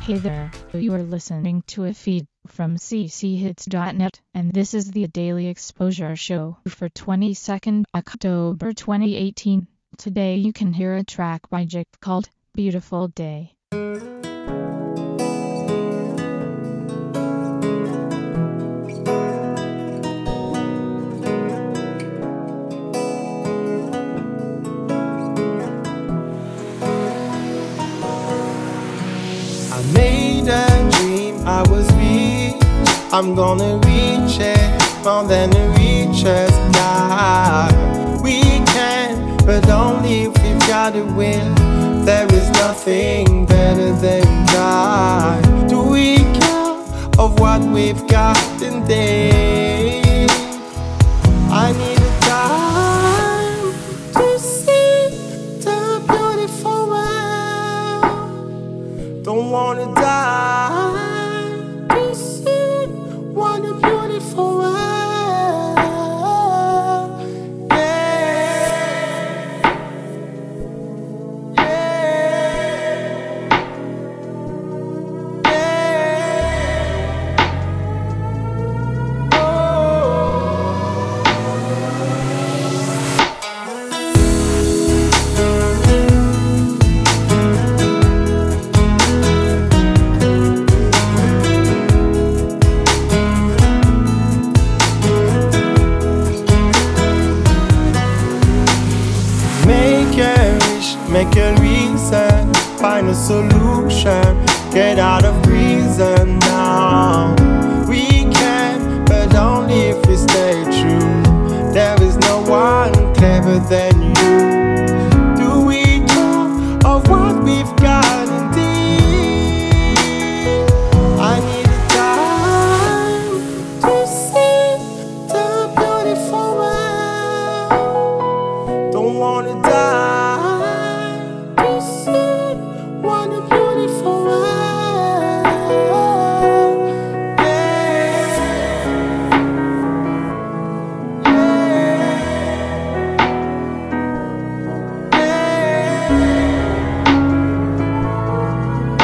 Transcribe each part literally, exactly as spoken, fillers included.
Hey there, you are listening to a feed from c c hits dot net, and this is the Daily Exposure Show for twenty-second October twenty eighteen. Today you can hear a track by Jake called Beautiful Day. I made a dream I was rich, I'm gonna reach it, more than the richest guy. We can, but only if we've got a will. There is nothing better than God. Do we care of what we've got in there? I need a time to see the beautiful world. Don't wanna die to see what a beautiful world. Yeah, yeah, yeah. Oh. Make a wish, make a reason, find a solution, get out of prison now. We can, but only if we stay true. There is no one clever than you. Do we care of what we've got indeed? I need a time to see the beautiful world. Don't wanna die to see what a beautiful world. Yeah, yeah,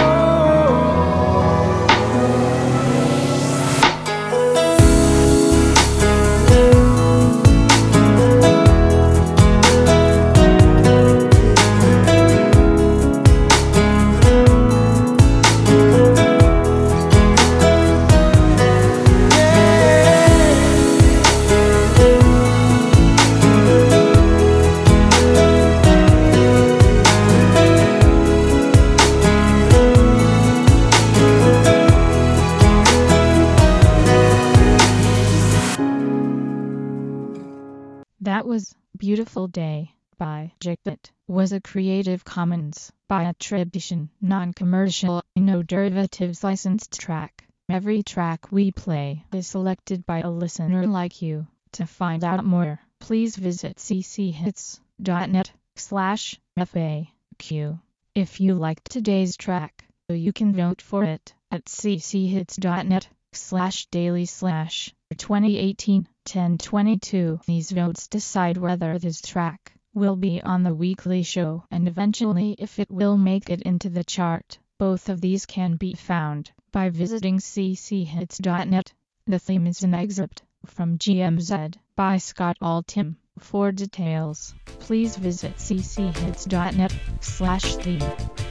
That was Beautiful Day by Jake. That was a Creative Commons by attribution, non-commercial, no derivatives licensed track. Every track we play is selected by a listener like you. To find out more, please visit c c hits dot net slash F A Q. If you liked today's track, you can vote for it at c c hits dot net slash daily slash twenty eighteen ten twenty-two. These votes decide whether this track will be on the weekly show and eventually if it will make it into the chart. Both of these can be found by visiting c c hits dot net. The theme is an excerpt from G M Z by Scott Altham. For details, please visit c c hits dot net slash theme.